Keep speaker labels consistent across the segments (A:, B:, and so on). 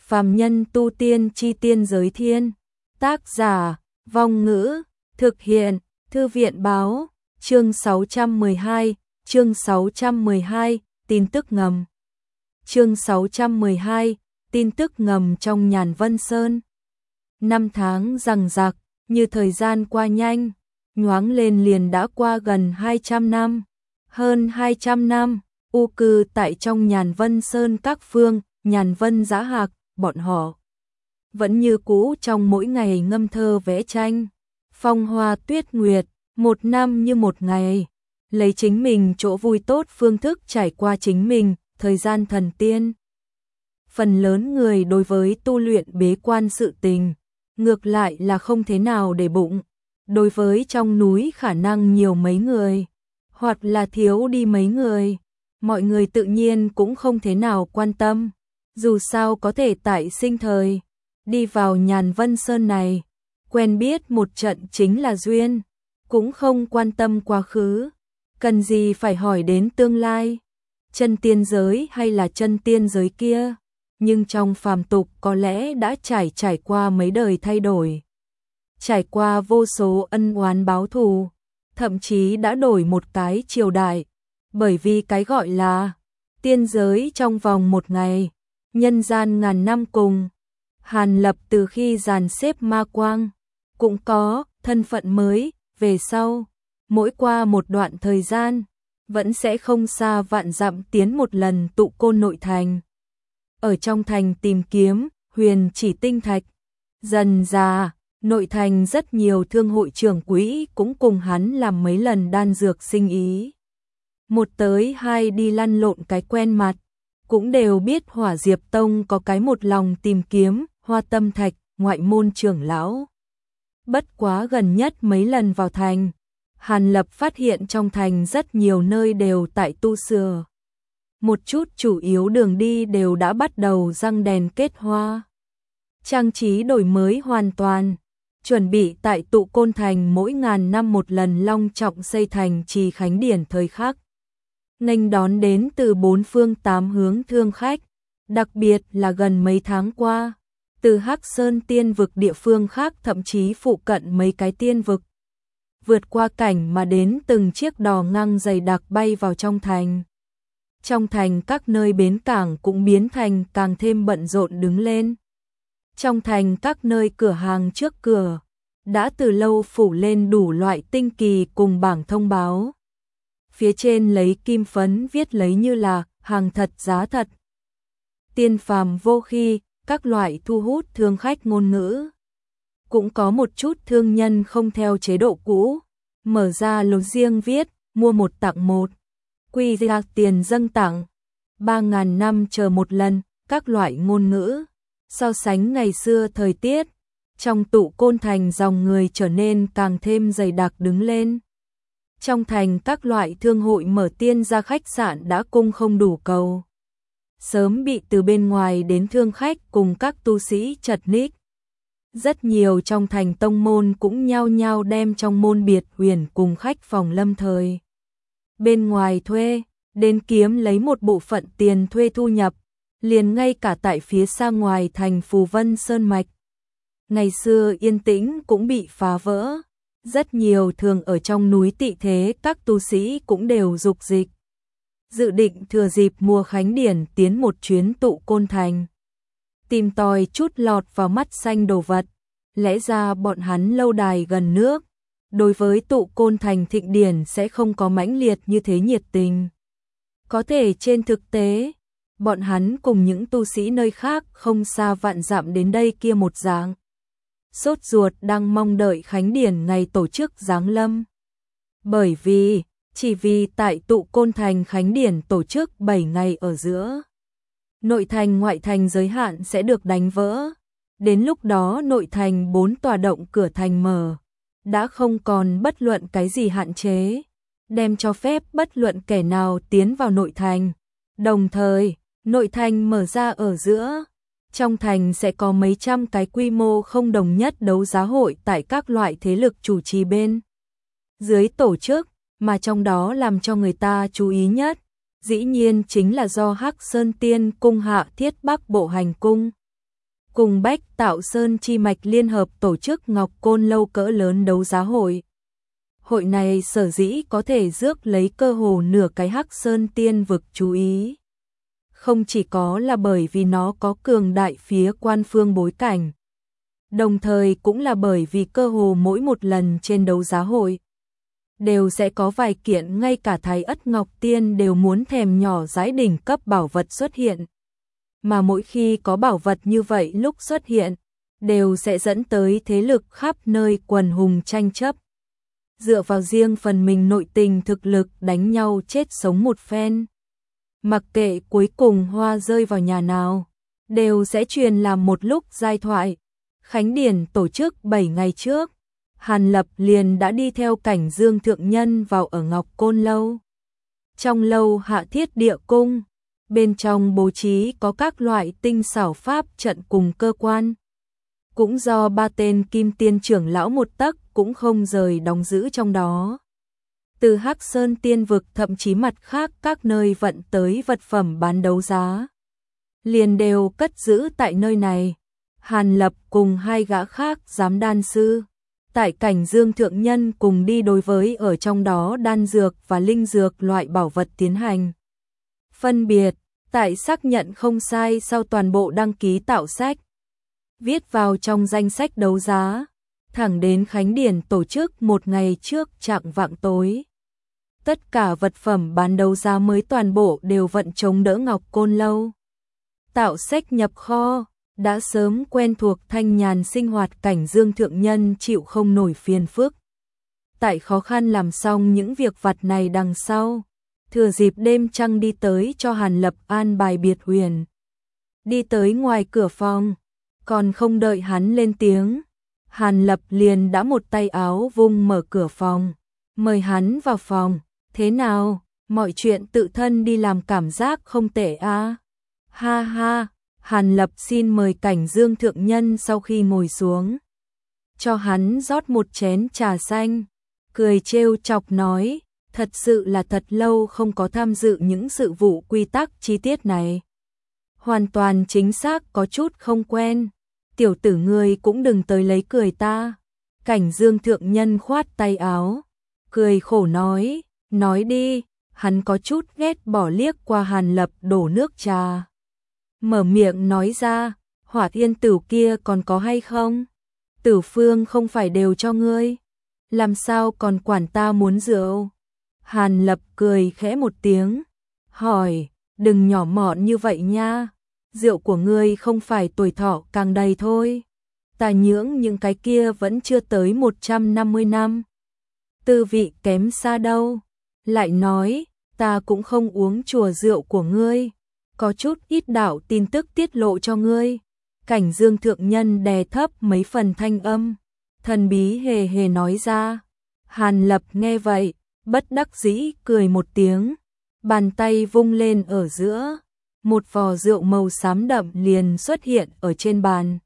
A: Phàm nhân tu tiên chi tiên giới thiên. Tác giả, Vong Ngữ, thực hiện, Thư viện báo, chương 612, tin tức ngầm. Chương 612, tin tức ngầm trong Nhàn Vân Sơn. Năm tháng giằng giặc, như thời gian qua nhanh, nhoáng lên liền đã qua gần 200 năm. Hơn 200 năm, u cư tại trong Nhàn Vân Sơn các phương, Nhàn Vân Giá Hạc, bọn họ vẫn như cũ trong mỗi ngày ngâm thơ vẽ tranh. Phong hoa tuyết nguyệt, một năm như một ngày, lấy chính mình chỗ vui tốt phương thức trải qua chính mình, thời gian thần tiên. Phần lớn người đối với tu luyện bế quan sự tình, ngược lại là không thế nào để bụng. Đối với trong núi khả năng nhiều mấy người, hoặc là thiếu đi mấy người, mọi người tự nhiên cũng không thế nào quan tâm. Dù sao có thể tại sinh thời, đi vào Nhàn Vân Sơn này, quen biết một trận chính là duyên, cũng không quan tâm quá khứ, cần gì phải hỏi đến tương lai, chân tiên giới hay là chân tiên giới kia, nhưng trong phàm tục có lẽ đã trải qua mấy đời thay đổi, trải qua vô số ân oán báo thù, thậm chí đã đổi một cái triều đại, bởi vì cái gọi là tiên giới trong vòng một ngày, nhân gian ngàn năm cùng. Hàn Lập từ khi dàn xếp ma quang, cũng có thân phận mới, về sau, mỗi qua một đoạn thời gian, vẫn sẽ không xa vạn dặm tiến một lần tụ côn nội thành. Ở trong thành tìm kiếm, huyền chỉ tinh thạch. Dần già, nội thành rất nhiều thương hội trưởng quỹ cũng cùng hắn làm mấy lần đan dược sinh ý. Một tới hai đi lăn lộn cái quen mặt, cũng đều biết Hỏa Diệp Tông có cái một lòng tìm kiếm, Hoa Tâm Thạch, ngoại môn trưởng lão. Bất quá gần nhất mấy lần vào thành, Hàn Lập phát hiện trong thành rất nhiều nơi đều tại tu sửa. Một chút chủ yếu đường đi đều đã bắt đầu răng đèn kết hoa. Trang trí đổi mới hoàn toàn, chuẩn bị tại tụ côn thành mỗi ngàn năm một lần long trọng xây thành trì khánh điển thời khắc. Nghênh đón đến từ bốn phương tám hướng thương khách, đặc biệt là gần mấy tháng qua, từ Hắc Sơn tiên vực địa phương khác thậm chí phụ cận mấy cái tiên vực. Vượt qua cảnh mà đến từng chiếc đò ngang dày đặc bay vào trong thành. Trong thành các nơi bến cảng cũng biến thành càng thêm bận rộn đứng lên. Trong thành các nơi cửa hàng trước cửa, đã từ lâu phủ lên đủ loại tinh kỳ cùng bảng thông báo. Phía trên lấy kim phấn viết lấy như là hàng thật giá thật. Tiên phàm vô khi, các loại thu hút thương khách ngôn ngữ. Cũng có một chút thương nhân không theo chế độ cũ, mở ra lô riêng viết, mua một tặng một. Quy ra tiền dâng tặng, 3.000 năm chờ một lần, các loại ngôn ngữ. So sánh ngày xưa thời tiết, trong tụ côn thành dòng người trở nên càng thêm dày đặc đứng lên. Trong thành các loại thương hội mở tiên ra khách sạn đã cung không đủ cầu. Sớm bị từ bên ngoài đến thương khách cùng các tu sĩ chật ních. Rất nhiều trong thành tông môn cũng nhao nhao đem trong môn biệt huyền cùng khách phòng lâm thời. Bên ngoài thuê, đến kiếm lấy một bộ phận tiền thuê thu nhập, liền ngay cả tại phía xa ngoài thành Phù Vân Sơn Mạch. Ngày xưa yên tĩnh cũng bị phá vỡ. Rất nhiều thường ở trong núi tị thế các tu sĩ cũng đều dục dịch. Dự định thừa dịp mùa khánh điển tiến một chuyến tụ côn thành. Tìm tòi chút lọt vào mắt xanh đồ vật. Lẽ ra bọn hắn lâu đài gần nước. Đối với tụ côn thành thịnh điển sẽ không có mãnh liệt như thế nhiệt tình. Có thể trên thực tế, bọn hắn cùng những tu sĩ nơi khác không xa vạn dặm đến đây kia một dạng. Sốt ruột đang mong đợi khánh điển ngày tổ chức giáng lâm. Bởi vì, chỉ vì tại tụ côn thành khánh điển tổ chức 7 ngày ở giữa. Nội thành ngoại thành giới hạn sẽ được đánh vỡ. Đến lúc đó nội thành 4 tòa động cửa thành mở. Đã không còn bất luận cái gì hạn chế. Đem cho phép bất luận kẻ nào tiến vào nội thành. Đồng thời, nội thành mở ra ở giữa. Trong thành sẽ có mấy trăm cái quy mô không đồng nhất đấu giá hội tại các loại thế lực chủ trì bên dưới tổ chức, mà trong đó làm cho người ta chú ý nhất, dĩ nhiên chính là do Hắc Sơn Tiên Cung hạ thiết Bắc Bộ Hành Cung. cùng Bách Tạo Sơn Chi Mạch liên hợp tổ chức Ngọc Côn Lâu cỡ lớn đấu giá hội. Hội này sở dĩ có thể rước lấy cơ hồ nửa cái Hắc Sơn Tiên vực chú ý. Không chỉ có là bởi vì nó có cường đại phía quan phương bối cảnh, đồng thời cũng là bởi vì cơ hồ mỗi một lần trên đấu giá hội đều sẽ có vài kiện ngay cả Thái Ất Ngọc Tiên đều muốn thèm nhỏ dãi đỉnh cấp bảo vật xuất hiện. Mà mỗi khi có bảo vật như vậy lúc xuất hiện, đều sẽ dẫn tới thế lực khắp nơi quần hùng tranh chấp. Dựa vào riêng phần mình nội tình thực lực đánh nhau chết sống một phen. Mặc kệ cuối cùng hoa rơi vào nhà nào, đều sẽ truyền làm một lúc giai thoại. Khánh điển tổ chức 7 ngày trước, Hàn Lập liền đã đi theo Cảnh Dương thượng nhân vào ở Ngọc Côn Lâu. Trong lâu hạ thiết địa cung, bên trong bố trí có các loại tinh xảo pháp trận cùng cơ quan. Cũng do 3 tên kim tiên trưởng lão một tấc cũng không rời đóng giữ trong đó. Từ Hắc Sơn Tiên vực thậm chí mặt khác các nơi vận tới vật phẩm bán đấu giá, liền đều cất giữ tại nơi này. Hàn Lập cùng 2 gã khác giám đan sư, tại Cảnh Dương thượng nhân cùng đi đối với ở trong đó đan dược và linh dược loại bảo vật tiến hành phân biệt, tại xác nhận không sai sau toàn bộ đăng ký tạo sách, viết vào trong danh sách đấu giá, thẳng đến Khánh điển tổ chức một ngày trước chạng vạng tối. Tất cả vật phẩm bán đấu giá mới toàn bộ đều vận chống đỡ Ngọc Côn Lâu. Tạo sách nhập kho, đã sớm quen thuộc thanh nhàn sinh hoạt Cảnh Dương thượng nhân chịu không nổi phiền phức. Tại khó khăn làm xong những việc vặt này đằng sau, thừa dịp đêm trăng đi tới cho Hàn Lập an bài biệt huyền. Đi tới ngoài cửa phòng, còn không đợi hắn lên tiếng, Hàn Lập liền đã một tay áo vung mở cửa phòng, mời hắn vào phòng. Thế nào, mọi chuyện tự thân đi làm cảm giác không tệ à? Ha ha, Hàn Lập xin mời Cảnh Dương thượng nhân sau khi ngồi xuống, cho hắn rót một chén trà xanh, cười trêu chọc nói, thật sự là thật lâu không có tham dự những sự vụ quy tắc chi tiết này. Hoàn toàn chính xác có chút không quen, tiểu tử ngươi cũng đừng tới lấy cười ta. Cảnh Dương thượng nhân khoát tay áo, cười khổ nói đi, hắn có chút ghét bỏ liếc qua Hàn Lập đổ nước trà. Mở miệng nói ra, Hỏa Thiên Tử kia còn có hay không? Tử Phương không phải đều cho ngươi, làm sao còn quản ta muốn rượu? Hàn Lập cười khẽ một tiếng, hỏi, đừng nhỏ mọn như vậy nha, rượu của ngươi không phải tuổi thọ càng đầy thôi. Ta nhưỡng những cái kia vẫn chưa tới 150 năm. Tư vị kém xa đâu. Lại nói, ta cũng không uống chùa rượu của ngươi, có chút ít đạo tin tức tiết lộ cho ngươi. Cảnh Dương thượng nhân đè thấp mấy phần thanh âm, thần bí hề hề nói ra. Hàn Lập nghe vậy, bất đắc dĩ cười một tiếng, bàn tay vung lên ở giữa, một vò rượu màu xám đậm liền xuất hiện ở trên bàn.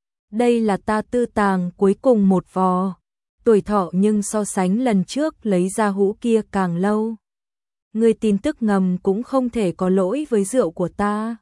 A: Đây là ta tư tàng cuối cùng một vò, tuổi thọ nhưng so sánh lần trước lấy ra hũ kia càng lâu. Ngươi tin tức ngầm cũng không thể có lỗi với rượu của ta.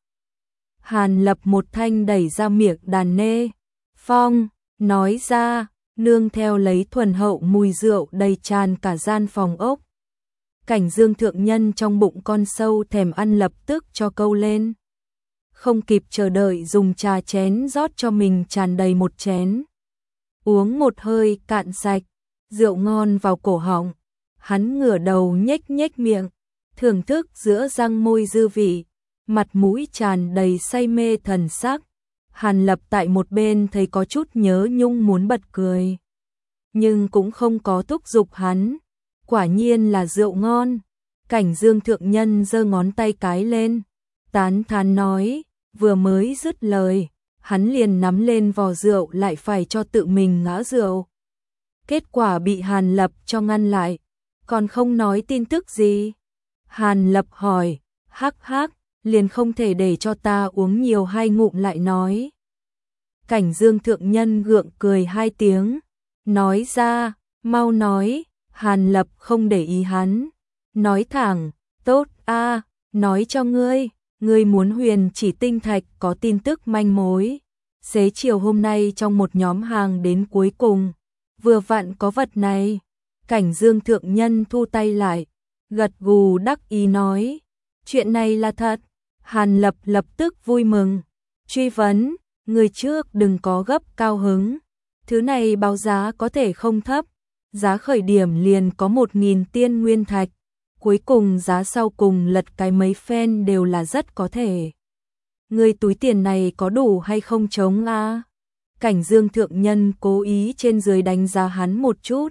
A: Hàn Lập một thanh đẩy ra miệng đàn nê, phong, nói ra, nương theo lấy thuần hậu mùi rượu đầy tràn cả gian phòng ốc. Cảnh Dương thượng nhân trong bụng con sâu thèm ăn lập tức cho câu lên. Không kịp chờ đợi dùng trà chén rót cho mình tràn đầy một chén. Uống một hơi cạn sạch, rượu ngon vào cổ họng. Hắn ngửa đầu nhếch nhếch miệng, thưởng thức giữa răng môi dư vị, mặt mũi tràn đầy say mê thần sắc. Hàn Lập tại một bên thấy có chút nhớ nhung muốn bật cười, nhưng cũng không có thúc giục hắn. Quả nhiên là rượu ngon. Cảnh Dương thượng nhân giơ ngón tay cái lên, tán thán nói, vừa mới dứt lời, hắn liền nắm lên vò rượu lại phải cho tự mình ngã rượu. Kết quả bị Hàn Lập cho ngăn lại, còn không nói tin tức gì. Hàn Lập hỏi, hắc hắc, liền không thể để cho ta uống nhiều hai ngụm lại nói. Cảnh Dương thượng nhân gượng cười hai tiếng, nói ra, mau nói. Hàn Lập không để ý hắn, nói thẳng, tốt a, nói cho ngươi, ngươi muốn Huyền Chỉ tinh thạch có tin tức manh mối, Xế chiều hôm nay trong một nhóm hàng đến cuối cùng, vừa vặn có vật này. Cảnh Dương thượng nhân thu tay lại, gật gù đắc ý nói, chuyện này là thật. Hàn Lập lập tức vui mừng, truy vấn, người trước đừng có gấp cao hứng, thứ này báo giá có thể không thấp, giá khởi điểm liền có 1.000 tiên nguyên thạch, cuối cùng giá sau cùng lật cái mấy phen đều là rất có thể. Người túi tiền này có đủ hay không chống a? Cảnh Dương thượng nhân cố ý trên dưới đánh giá hắn một chút.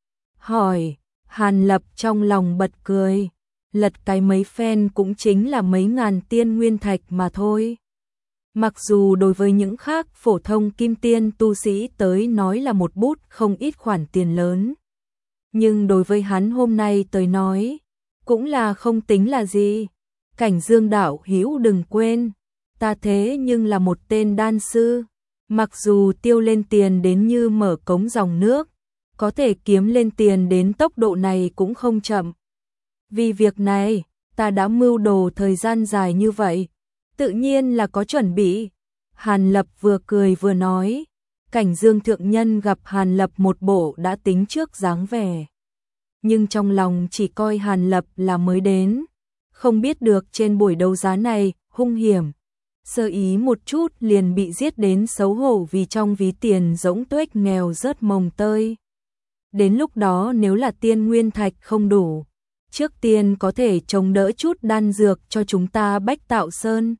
A: Hỏi, Hàn Lập trong lòng bật cười, lật cái mấy phen cũng chính là mấy ngàn tiên nguyên thạch mà thôi. Mặc dù đối với những khác phổ thông kim tiên tu sĩ tới nói là một bút không ít khoản tiền lớn, nhưng đối với hắn hôm nay tới nói, cũng là không tính là gì. Cảnh Dương đạo hữu đừng quên, ta thế nhưng là một tên đan sư, mặc dù tiêu lên tiền đến như mở cống dòng nước, có thể kiếm lên tiền đến tốc độ này cũng không chậm. Vì việc này, ta đã mưu đồ thời gian dài như vậy, tự nhiên là có chuẩn bị. Hàn Lập vừa cười vừa nói, Cảnh Dương thượng nhân gặp Hàn Lập một bộ đã tính trước dáng vẻ, nhưng trong lòng chỉ coi Hàn Lập là mới đến, không biết được trên buổi đấu giá này hung hiểm, sơ ý một chút liền bị giết đến xấu hổ vì trong ví tiền rỗng tuếch nghèo rớt mồng tơi. Đến lúc đó nếu là tiên nguyên thạch không đủ, trước tiên có thể chống đỡ chút đan dược cho chúng ta Bách Tạo Sơn.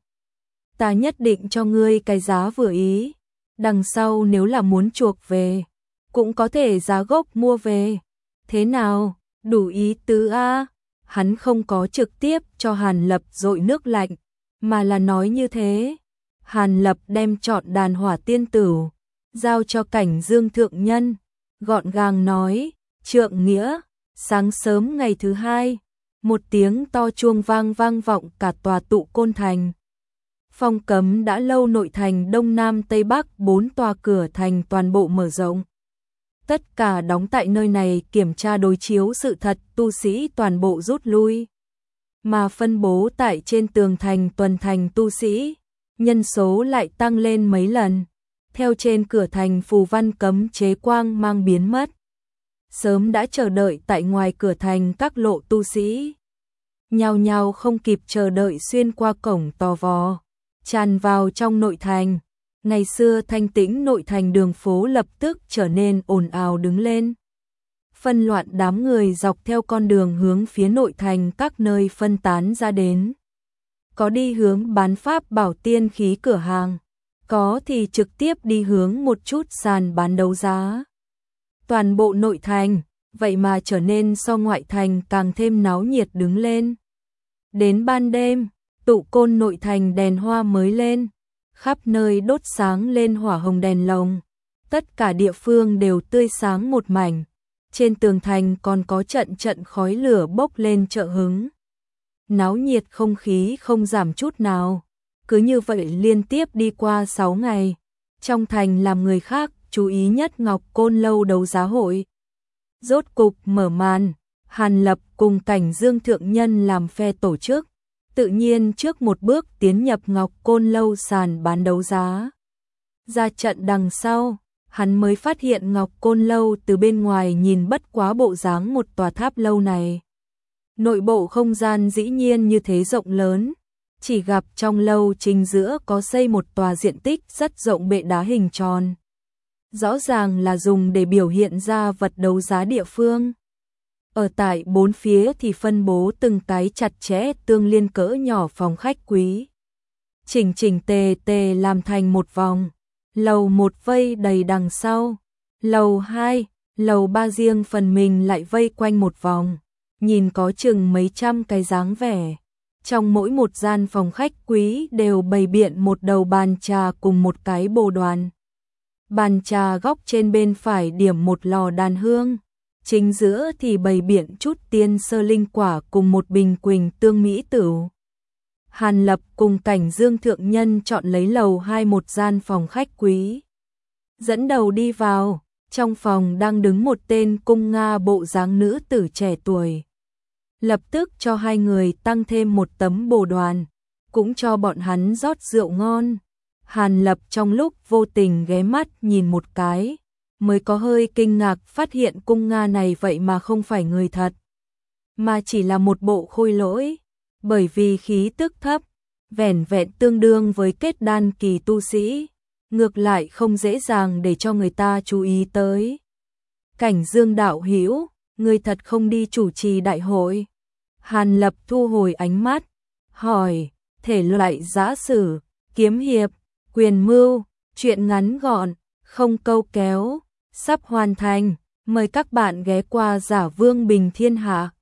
A: Ta nhất định cho ngươi cái giá vừa ý, đằng sau nếu là muốn chuộc về, cũng có thể giá gốc mua về. Thế nào, đủ ý tứ a? Hắn không có trực tiếp cho Hàn Lập dội nước lạnh, mà là nói như thế. Hàn Lập đem trọn đàn hỏa tiên tử, giao cho Cảnh Dương thượng nhân, gọn gàng nói, trượng nghĩa. Sáng sớm ngày thứ hai, một tiếng to chuông vang vọng cả tòa Tụ Côn Thành. Phong cấm đã lâu nội thành Đông Nam Tây Bắc 4 tòa cửa thành toàn bộ mở rộng. Tất cả đóng tại nơi này kiểm tra đối chiếu sự thật, tu sĩ toàn bộ rút lui. Mà phân bố tại trên tường thành tuần thành tu sĩ, nhân số lại tăng lên mấy lần. Theo trên cửa thành phù văn cấm chế quang mang biến mất. Sớm đã chờ đợi tại ngoài cửa thành các lộ tu sĩ. Nhao nhao không kịp chờ đợi xuyên qua cổng tò vò, tràn vào trong nội thành. Ngày xưa thanh tĩnh nội thành đường phố lập tức trở nên ồn ào đứng lên. Phân loạn đám người dọc theo con đường hướng phía nội thành các nơi phân tán ra đến. Có đi hướng bán pháp bảo tiên khí cửa hàng, có thì trực tiếp đi hướng một chút sàn bán đấu giá. Toàn bộ nội thành, vậy mà trở nên so ngoại thành càng thêm náo nhiệt đứng lên. Đến ban đêm, Tụ Côn nội thành đèn hoa mới lên, khắp nơi đốt sáng lên hỏa hồng đèn lồng, tất cả địa phương đều tươi sáng một mảnh. Trên tường thành còn có trận trận khói lửa bốc lên trợ hứng. Náo nhiệt không khí không giảm chút nào. Cứ như vậy liên tiếp đi qua 6 ngày. Trong thành làm người khác chú ý nhất Ngọc Côn lâu đấu giá hội. Rốt cục mở màn, Hàn Lập cùng Cảnh Dương thượng nhân làm phe tổ chức. Tự nhiên trước một bước tiến nhập Ngọc Côn lâu sàn bán đấu giá. Ra trận đằng sau, hắn mới phát hiện Ngọc Côn lâu từ bên ngoài nhìn bất quá bộ dáng một tòa tháp lâu này. Nội bộ không gian dĩ nhiên như thế rộng lớn, chỉ gặp trong lâu chính giữa có xây một tòa diện tích rất rộng bệ đá hình tròn. Rõ ràng là dùng để biểu hiện ra vật đấu giá địa phương. Ở tại bốn phía thì phân bố từng cái chặt chẽ tương liên cỡ nhỏ phòng khách quý. Chỉnh chỉnh tề tề làm thành một vòng. Lầu 1 vây đầy đằng sau. Lầu 2, lầu 3 riêng phần mình lại vây quanh một vòng. Nhìn có chừng mấy trăm cái dáng vẻ. Trong mỗi một gian phòng khách quý đều bày biện một đầu bàn trà cùng một cái bồ đoàn. Bàn trà góc trên bên phải điểm một lò đàn hương. Chính giữa thì bày biện chút tiên sơ linh quả cùng một bình quỳnh tương mỹ tửu. Hàn Lập cùng Cảnh Dương thượng nhân chọn lấy lầu 2 một gian phòng khách quý. Dẫn đầu đi vào, trong phòng đang đứng một tên cung nga bộ dáng nữ tử trẻ tuổi. Lập tức cho hai người tăng thêm một tấm bồ đoàn, cũng cho bọn hắn rót rượu ngon. Hàn Lập trong lúc vô tình ghé mắt nhìn một cái, mới có hơi kinh ngạc phát hiện cung Nga này vậy mà không phải người thật, mà chỉ là một bộ khôi lỗi, bởi vì khí tức thấp, vẻn vẹn tương đương với kết đan kỳ tu sĩ, ngược lại không dễ dàng để cho người ta chú ý tới. Cảnh Dương đạo hữu, người thật không đi chủ trì đại hội? Hàn Lập thu hồi ánh mắt, hỏi, thể loại giã sử, kiếm hiệp, quyền mưu, truyện ngắn gọn, không câu kéo, sắp hoàn thành, mời các bạn ghé qua Giả Vương Bình Thiên Hạ.